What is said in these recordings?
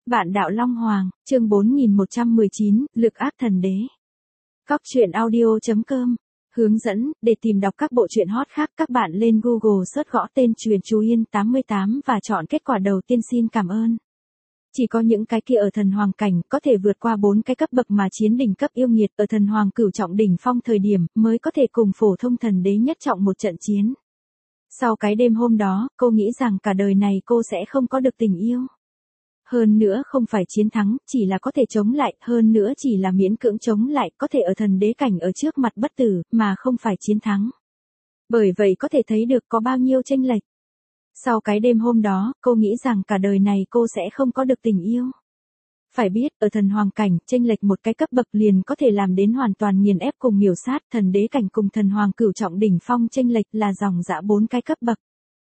Vạn đạo Long Hoàng, chương 4119, lực áp thần đế. Cóc truyện audio.com. Hướng dẫn, để tìm đọc các bộ truyện hot khác các bạn lên Google search gõ tên Truyện Chú Yên 88 và chọn kết quả đầu tiên xin cảm ơn. Chỉ có những cái kia ở thần hoàng cảnh có thể vượt qua 4 cái cấp bậc mà chiến đỉnh cấp yêu nghiệt ở thần hoàng cửu trọng đỉnh phong thời điểm mới có thể cùng phổ thông thần đế nhất trọng một trận chiến. Sau cái đêm hôm đó, cô nghĩ rằng cả đời này cô sẽ không có được tình yêu. Hơn nữa không phải chiến thắng, chỉ là có thể chống lại, hơn nữa chỉ là miễn cưỡng chống lại, có thể ở thần đế cảnh ở trước mặt bất tử, mà không phải chiến thắng. Bởi vậy có thể thấy được có bao nhiêu chênh lệch. Sau cái đêm hôm đó, cô nghĩ rằng cả đời này cô sẽ không có được tình yêu. Phải biết, ở thần hoàng cảnh, chênh lệch một cái cấp bậc liền có thể làm đến hoàn toàn nghiền ép cùng miểu sát, thần đế cảnh cùng thần hoàng cửu trọng đỉnh phong chênh lệch là dòng dã 4 cái cấp bậc.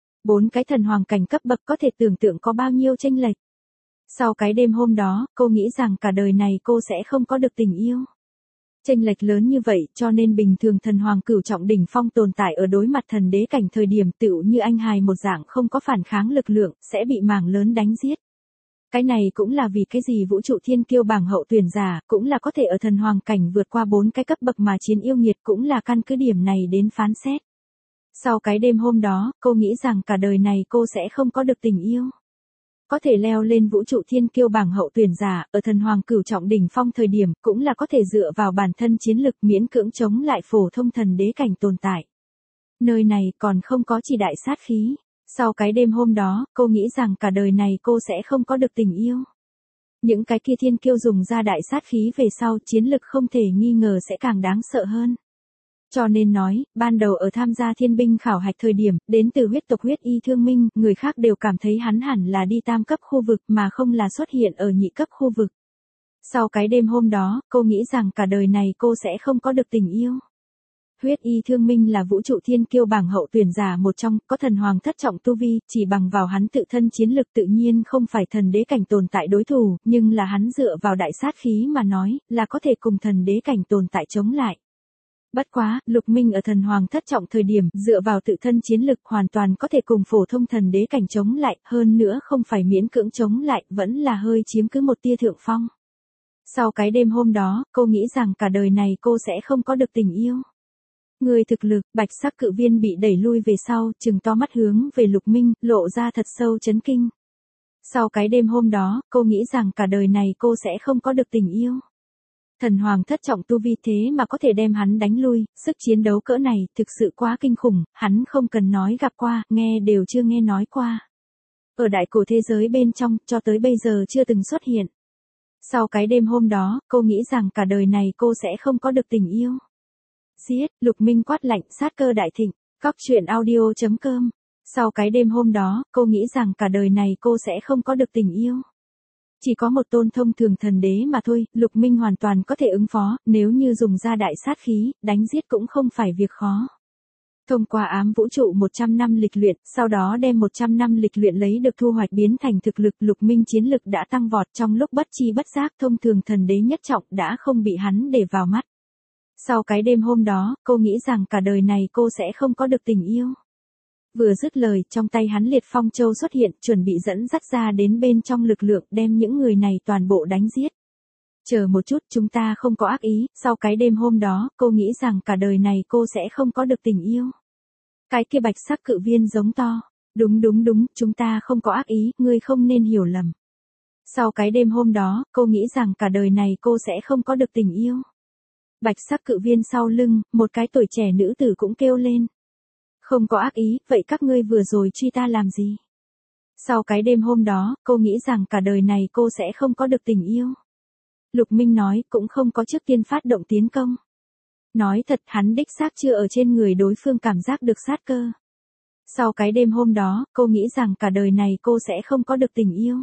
4 cái thần hoàng cảnh cấp bậc có thể tưởng tượng có bao nhiêu chênh lệch. Sau cái đêm hôm đó, cô nghĩ rằng cả đời này cô sẽ không có được tình yêu. Chênh lệch lớn như vậy cho nên bình thường thần hoàng cửu trọng đỉnh phong tồn tại ở đối mặt thần đế cảnh thời điểm tựu như anh hài một dạng không có phản kháng lực lượng, sẽ bị mảng lớn đánh giết. Cái này cũng là vì cái gì vũ trụ thiên kiêu bảng hậu tuyển giả cũng là có thể ở thần hoàng cảnh vượt qua 4 cái cấp bậc mà chiến yêu nghiệt cũng là căn cứ điểm này đến phán xét. Sau cái đêm hôm đó, cô nghĩ rằng cả đời này cô sẽ không có được tình yêu. Có thể leo lên vũ trụ thiên kiêu bảng hậu tuyển giả, ở thần hoàng cửu trọng đỉnh phong thời điểm, cũng là có thể dựa vào bản thân chiến lực miễn cưỡng chống lại phổ thông thần đế cảnh tồn tại. Nơi này còn không có chỉ đại sát khí. Sau cái đêm hôm đó, cô nghĩ rằng cả đời này cô sẽ không có được tình yêu. Những cái kia thiên kiêu dùng ra đại sát khí về sau, chiến lực không thể nghi ngờ sẽ càng đáng sợ hơn. Cho nên nói, ban đầu ở tham gia thiên binh khảo hạch thời điểm, đến từ huyết tộc huyết y thương minh, người khác đều cảm thấy hắn hẳn là đi tam cấp khu vực mà không là xuất hiện ở nhị cấp khu vực. Sau cái đêm hôm đó, cô nghĩ rằng cả đời này cô sẽ không có được tình yêu. Huyết y thương minh là vũ trụ thiên kiêu bảng hậu tuyển giả một trong, có thần hoàng thất trọng tu vi, chỉ bằng vào hắn tự thân chiến lực tự nhiên không phải thần đế cảnh tồn tại đối thủ, nhưng là hắn dựa vào đại sát khí mà nói, là có thể cùng thần đế cảnh tồn tại chống lại. Bất quá, Lục Minh ở thần hoàng thất trọng thời điểm, dựa vào tự thân chiến lực hoàn toàn có thể cùng phổ thông thần đế cảnh chống lại, hơn nữa không phải miễn cưỡng chống lại, vẫn là hơi chiếm cứ một tia thượng phong. Sau cái đêm hôm đó, cô nghĩ rằng cả đời này cô sẽ không có được tình yêu. Người thực lực, bạch sắc cự viên bị đẩy lui về sau, trừng to mắt hướng về Lục Minh, lộ ra thật sâu chấn kinh. Sau cái đêm hôm đó, cô nghĩ rằng cả đời này cô sẽ không có được tình yêu. Thần hoàng thất trọng tu vi thế mà có thể đem hắn đánh lui, sức chiến đấu cỡ này thực sự quá kinh khủng, hắn không cần nói gặp qua, nghe đều chưa nghe nói qua. Ở đại cổ thế giới bên trong, cho tới bây giờ chưa từng xuất hiện. Sau cái đêm hôm đó, cô nghĩ rằng cả đời này cô sẽ không có được tình yêu. Giết, Lục Minh quát lạnh, sát cơ đại thịnh, cóc truyện audio.com. Sau cái đêm hôm đó, cô nghĩ rằng cả đời này cô sẽ không có được tình yêu. Chỉ có một tôn thông thường thần đế mà thôi, Lục Minh hoàn toàn có thể ứng phó, nếu như dùng ra đại sát khí, đánh giết cũng không phải việc khó. Thông qua ám vũ trụ 100 năm lịch luyện, sau đó đem 100 năm lịch luyện lấy được thu hoạch biến thành thực lực, Lục Minh chiến lực đã tăng vọt, trong lúc bất chi bất giác thông thường thần đế nhất trọng đã không bị hắn để vào mắt. Sau cái đêm hôm đó, cô nghĩ rằng cả đời này cô sẽ không có được tình yêu. Vừa dứt lời, trong tay hắn liệt phong châu xuất hiện, chuẩn bị dẫn dắt ra đến bên trong lực lượng, đem những người này toàn bộ đánh giết. Chờ một chút, chúng ta không có ác ý, sau cái đêm hôm đó, cô nghĩ rằng cả đời này cô sẽ không có được tình yêu. Cái kia bạch sắc cự viên giống to. Đúng, chúng ta không có ác ý, ngươi không nên hiểu lầm. Sau cái đêm hôm đó, cô nghĩ rằng cả đời này cô sẽ không có được tình yêu. Bạch sắc cự viên sau lưng, một cái tuổi trẻ nữ tử cũng kêu lên. Không có ác ý, vậy các ngươi vừa rồi truy ta làm gì? Sau cái đêm hôm đó, cô nghĩ rằng cả đời này cô sẽ không có được tình yêu. Lục Minh nói, cũng không có trước tiên phát động tiến công. Nói thật, hắn đích xác chưa ở trên người đối phương cảm giác được sát cơ. Sau cái đêm hôm đó, cô nghĩ rằng cả đời này cô sẽ không có được tình yêu.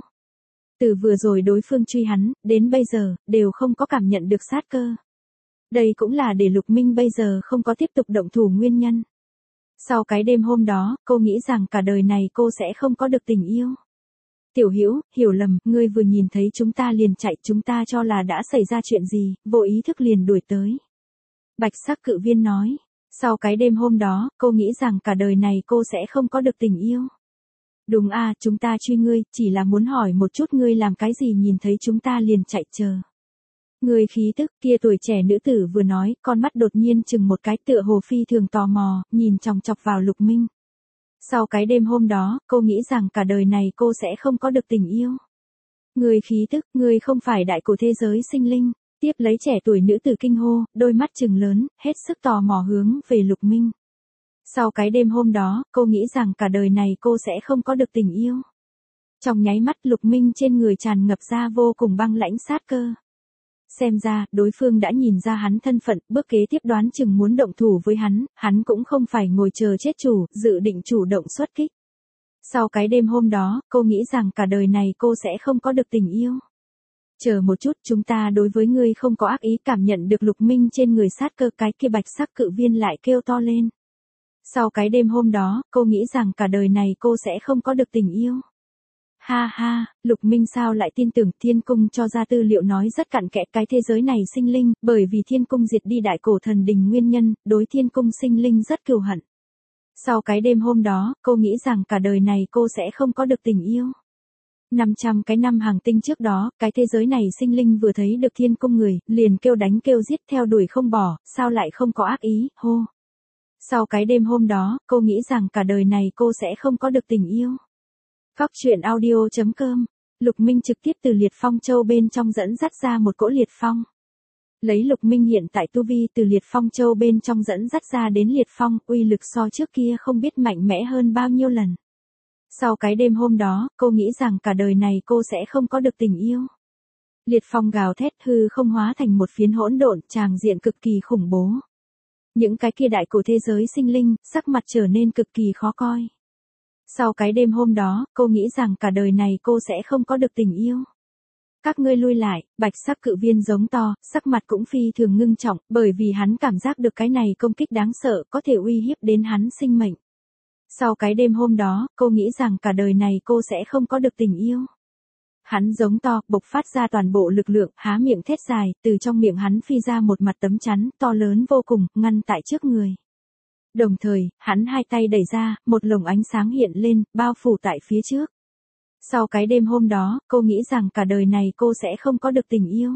Từ vừa rồi đối phương truy hắn, đến bây giờ, đều không có cảm nhận được sát cơ. Đây cũng là để Lục Minh bây giờ không có tiếp tục động thủ nguyên nhân. Sau cái đêm hôm đó, cô nghĩ rằng cả đời này cô sẽ không có được tình yêu. Tiểu Hữu, hiểu lầm, ngươi vừa nhìn thấy chúng ta liền chạy, chúng ta cho là đã xảy ra chuyện gì, vô ý thức liền đuổi tới. Bạch sắc cự viên nói, sau cái đêm hôm đó, cô nghĩ rằng cả đời này cô sẽ không có được tình yêu. Đúng à, chúng ta truy ngươi, chỉ là muốn hỏi một chút ngươi làm cái gì nhìn thấy chúng ta liền chạy chờ. Người khí tức kia tuổi trẻ nữ tử vừa nói, con mắt đột nhiên chừng một cái tựa hồ phi thường tò mò, nhìn chòng chọc vào Lục Minh. Sau cái đêm hôm đó, cô nghĩ rằng cả đời này cô sẽ không có được tình yêu. Người khí tức, người không phải đại của thế giới sinh linh. Tiếp lấy trẻ tuổi nữ tử kinh hô, đôi mắt trừng lớn, hết sức tò mò hướng về Lục Minh. Sau cái đêm hôm đó, cô nghĩ rằng cả đời này cô sẽ không có được tình yêu. Trong nháy mắt Lục Minh trên người tràn ngập ra vô cùng băng lãnh sát cơ. Xem ra, đối phương đã nhìn ra hắn thân phận, bước kế tiếp đoán chừng muốn động thủ với hắn cũng không phải ngồi chờ chết chủ, dự định chủ động xuất kích. Sau cái đêm hôm đó, cô nghĩ rằng cả đời này cô sẽ không có được tình yêu. Chờ một chút, chúng ta đối với ngươi không có ác ý. Cảm nhận được Lục Minh trên người sát cơ, cái kia bạch sắc cự viên lại kêu to lên. Sau cái đêm hôm đó, cô nghĩ rằng cả đời này cô sẽ không có được tình yêu. Ha ha, Lục Minh sao lại tin tưởng. Thiên cung cho ra tư liệu nói rất cặn kẽ cái thế giới này sinh linh, bởi vì thiên cung diệt đi đại cổ thần đình nguyên nhân, đối thiên cung sinh linh rất cừu hận. Sau cái đêm hôm đó, cô nghĩ rằng cả đời này cô sẽ không có được tình yêu. 500 cái năm hàng tinh trước đó, cái thế giới này sinh linh vừa thấy được thiên cung người, liền kêu đánh kêu giết theo đuổi không bỏ, sao lại không có ác ý, hô. Sau cái đêm hôm đó, cô nghĩ rằng cả đời này cô sẽ không có được tình yêu. Cóc truyện audio.com, Lục Minh trực tiếp từ Liệt Phong Châu bên trong dẫn dắt ra một cỗ Liệt Phong. Lấy Lục Minh hiện tại tu vi từ Liệt Phong Châu bên trong dẫn dắt ra đến Liệt Phong, uy lực so trước kia không biết mạnh mẽ hơn bao nhiêu lần. Sau cái đêm hôm đó, cô nghĩ rằng cả đời này cô sẽ không có được tình yêu. Liệt Phong gào thét hư không hóa thành một phiến hỗn độn, tràng diện cực kỳ khủng bố. Những cái kia đại của thế giới sinh linh, sắc mặt trở nên cực kỳ khó coi. Sau cái đêm hôm đó, cô nghĩ rằng cả đời này cô sẽ không có được tình yêu. Các ngươi lui lại, bạch sắc cự viên giống to, sắc mặt cũng phi thường ngưng trọng, bởi vì hắn cảm giác được cái này công kích đáng sợ có thể uy hiếp đến hắn sinh mệnh. Sau cái đêm hôm đó, cô nghĩ rằng cả đời này cô sẽ không có được tình yêu. Hắn giống to, bộc phát ra toàn bộ lực lượng, há miệng thét dài, từ trong miệng hắn phi ra một mặt tấm chắn, to lớn vô cùng, ngăn tại trước người. Đồng thời, hắn hai tay đẩy ra, một lồng ánh sáng hiện lên, bao phủ tại phía trước. Sau cái đêm hôm đó, cô nghĩ rằng cả đời này cô sẽ không có được tình yêu.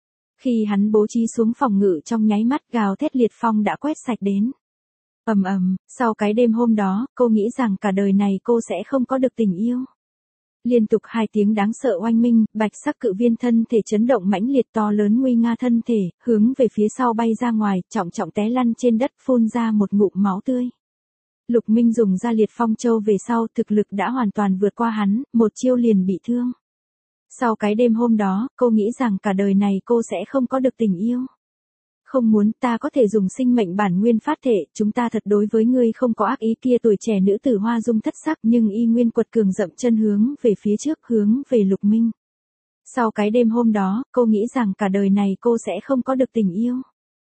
Khi hắn bố trí xuống phòng ngự trong nháy mắt, gào thét liệt phong đã quét sạch đến. Ầm ầm, sau cái đêm hôm đó, cô nghĩ rằng cả đời này cô sẽ không có được tình yêu. Liên tục hai tiếng đáng sợ oanh minh, bạch sắc cự viên thân thể chấn động mãnh liệt, to lớn nguy nga thân thể, hướng về phía sau bay ra ngoài, trọng trọng té lăn trên đất, phun ra một ngụm máu tươi. Lục Minh dùng ra Liệt Phong Châu về sau, thực lực đã hoàn toàn vượt qua hắn, một chiêu liền bị thương. Sau cái đêm hôm đó, cô nghĩ rằng cả đời này cô sẽ không có được tình yêu. Không muốn, ta có thể dùng sinh mệnh bản nguyên phát thể, chúng ta thật đối với ngươi không có ác ý. Kia tuổi trẻ nữ tử hoa dung thất sắc nhưng y nguyên quật cường dậm chân hướng về phía trước, hướng về Lục Minh. Sau cái đêm hôm đó, cô nghĩ rằng cả đời này cô sẽ không có được tình yêu.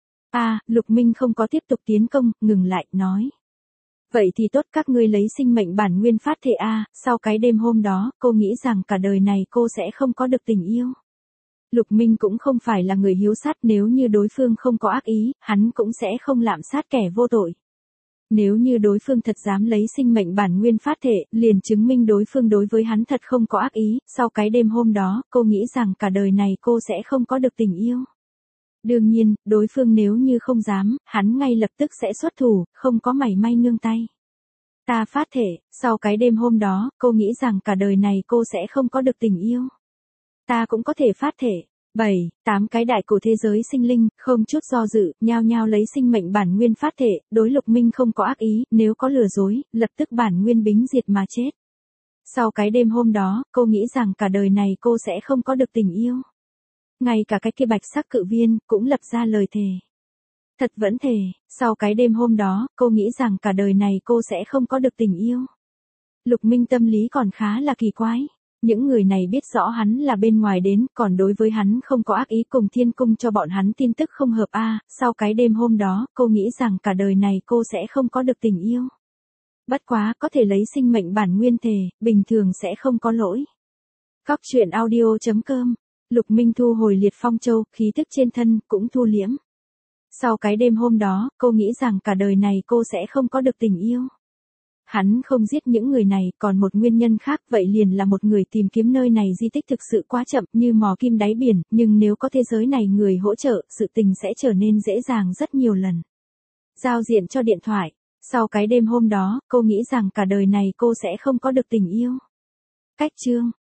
Lục Minh không có tiếp tục tiến công, ngừng lại, nói. Vậy thì tốt, các ngươi lấy sinh mệnh bản nguyên phát thể sau cái đêm hôm đó, cô nghĩ rằng cả đời này cô sẽ không có được tình yêu. Lục Minh cũng không phải là người hiếu sát, nếu như đối phương không có ác ý, hắn cũng sẽ không lạm sát kẻ vô tội. Nếu như đối phương thật dám lấy sinh mệnh bản nguyên phát thể, liền chứng minh đối phương đối với hắn thật không có ác ý. Sau cái đêm hôm đó, cô nghĩ rằng cả đời này cô sẽ không có được tình yêu. Đương nhiên, đối phương nếu như không dám, hắn ngay lập tức sẽ xuất thủ, không có mảy may nương tay. Ta phát thể, sau cái đêm hôm đó, cô nghĩ rằng cả đời này cô sẽ không có được tình yêu. Ta cũng có thể phát thể. 7-8 cái đại cổ thế giới sinh linh, không chút do dự, nhao nhao lấy sinh mệnh bản nguyên phát thể, đối Lục Minh không có ác ý, nếu có lừa dối, lập tức bản nguyên bính diệt mà chết. Sau cái đêm hôm đó, cô nghĩ rằng cả đời này cô sẽ không có được tình yêu. Ngay cả cái kia bạch sắc cự viên, cũng lập ra lời thề. Thật vẫn thề, sau cái đêm hôm đó, cô nghĩ rằng cả đời này cô sẽ không có được tình yêu. Lục Minh tâm lý còn khá là kỳ quái. Những người này biết rõ hắn là bên ngoài đến, còn đối với hắn không có ác ý, cùng thiên cung cho bọn hắn tin tức không hợp sau cái đêm hôm đó, cô nghĩ rằng cả đời này cô sẽ không có được tình yêu. Bất quá, có thể lấy sinh mệnh bản nguyên thề, bình thường sẽ không có lỗi. Cóc truyện audio.com, Lục Minh thu hồi Liệt Phong Châu, khí tức trên thân, cũng thu liễm. Sau cái đêm hôm đó, cô nghĩ rằng cả đời này cô sẽ không có được tình yêu. Hắn không giết những người này, còn một nguyên nhân khác vậy liền là một người tìm kiếm nơi này di tích thực sự quá chậm như mò kim đáy biển, nhưng nếu có thế giới này người hỗ trợ, sự tình sẽ trở nên dễ dàng rất nhiều lần. Giao diện cho điện thoại. Sau cái đêm hôm đó, cô nghĩ rằng cả đời này cô sẽ không có được tình yêu. Cách chương.